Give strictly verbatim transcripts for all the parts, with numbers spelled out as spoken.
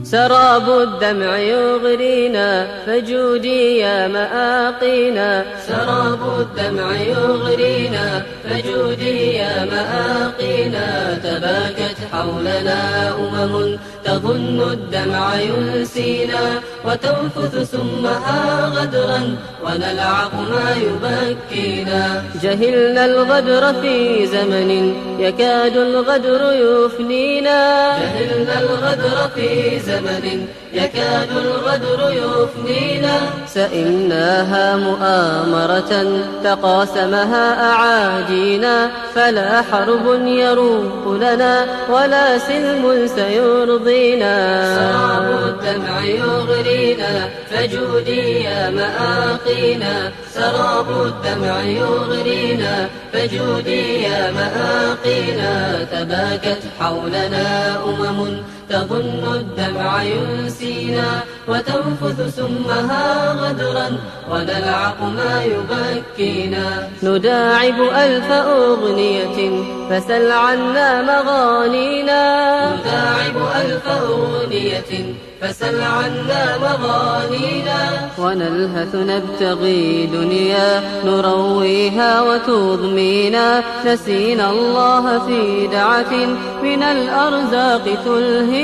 سراب الدمع يغرينا فجودي يا مآقينا. سراب الدمع يغرينا فجودي يا مآقينا. تباكت حولنا أمم تظن الدمع ينسينا وتنفث سمها غدرا ونلعق ما يبكينا. جهلنا الغدر في زمن يكاد الغدر يفنينا. جهلنا الغدر في زمن يكاد الغدر يفنينا. سئمناها مؤامرة تقاسمها أعادينا. فلا حرب يروق لنا ولا سلم سيرضينا. سراب الدمع يغرينا فجودي يا مآقينا. سراب الدمع يغرينا فجودي يا مآقينا. تباكت حولنا أمم تظن الدمع ينسينا وتنفث سمها غدرا ونلعق ما يبكينا. نداعب ألف أغنية فسل عنا مغانينا. نداعب ألف أغنية فسل عنا مغانينا. ونلهث نبتغي دنيا نرويها وتضمينا. نسينا الله في دعة من الأرزاق تلهينا.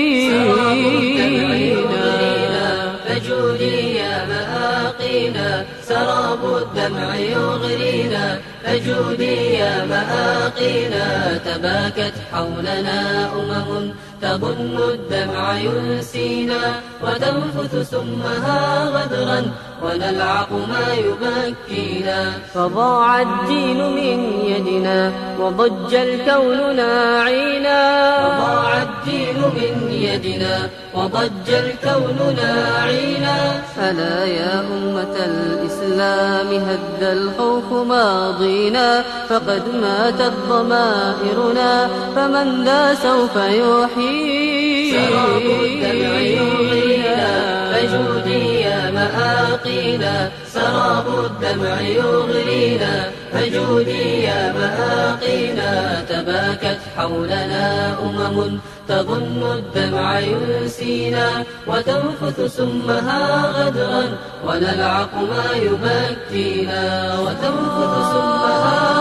فجودي يا مآقينا. سراب الدمع يغرينا فجودي يا مآقينا. تباكت حولنا أمم تظن الدمع ينسينا وتنفث سمها غدرا ونلعق ما يبكينا. فضاع الدين من يدنا وضج الكون ناعينا. فضاع الدين من يدنا وضج الكون ناعينا. ألا يا أمة الإسلام هد الخوف ماضينا. فقد ماتت ضمائرنا فمن ذا سوف يحيي. سراب الدمع يغرينا فجودي يا مآقينا. سراب الدمع يغرينا فجودي يا مآقينا. تباكت حولنا أمم تظن الدمع ينسينا وتنفث سمها غدرا ونلعق ما يبكينا. وتنفث سمها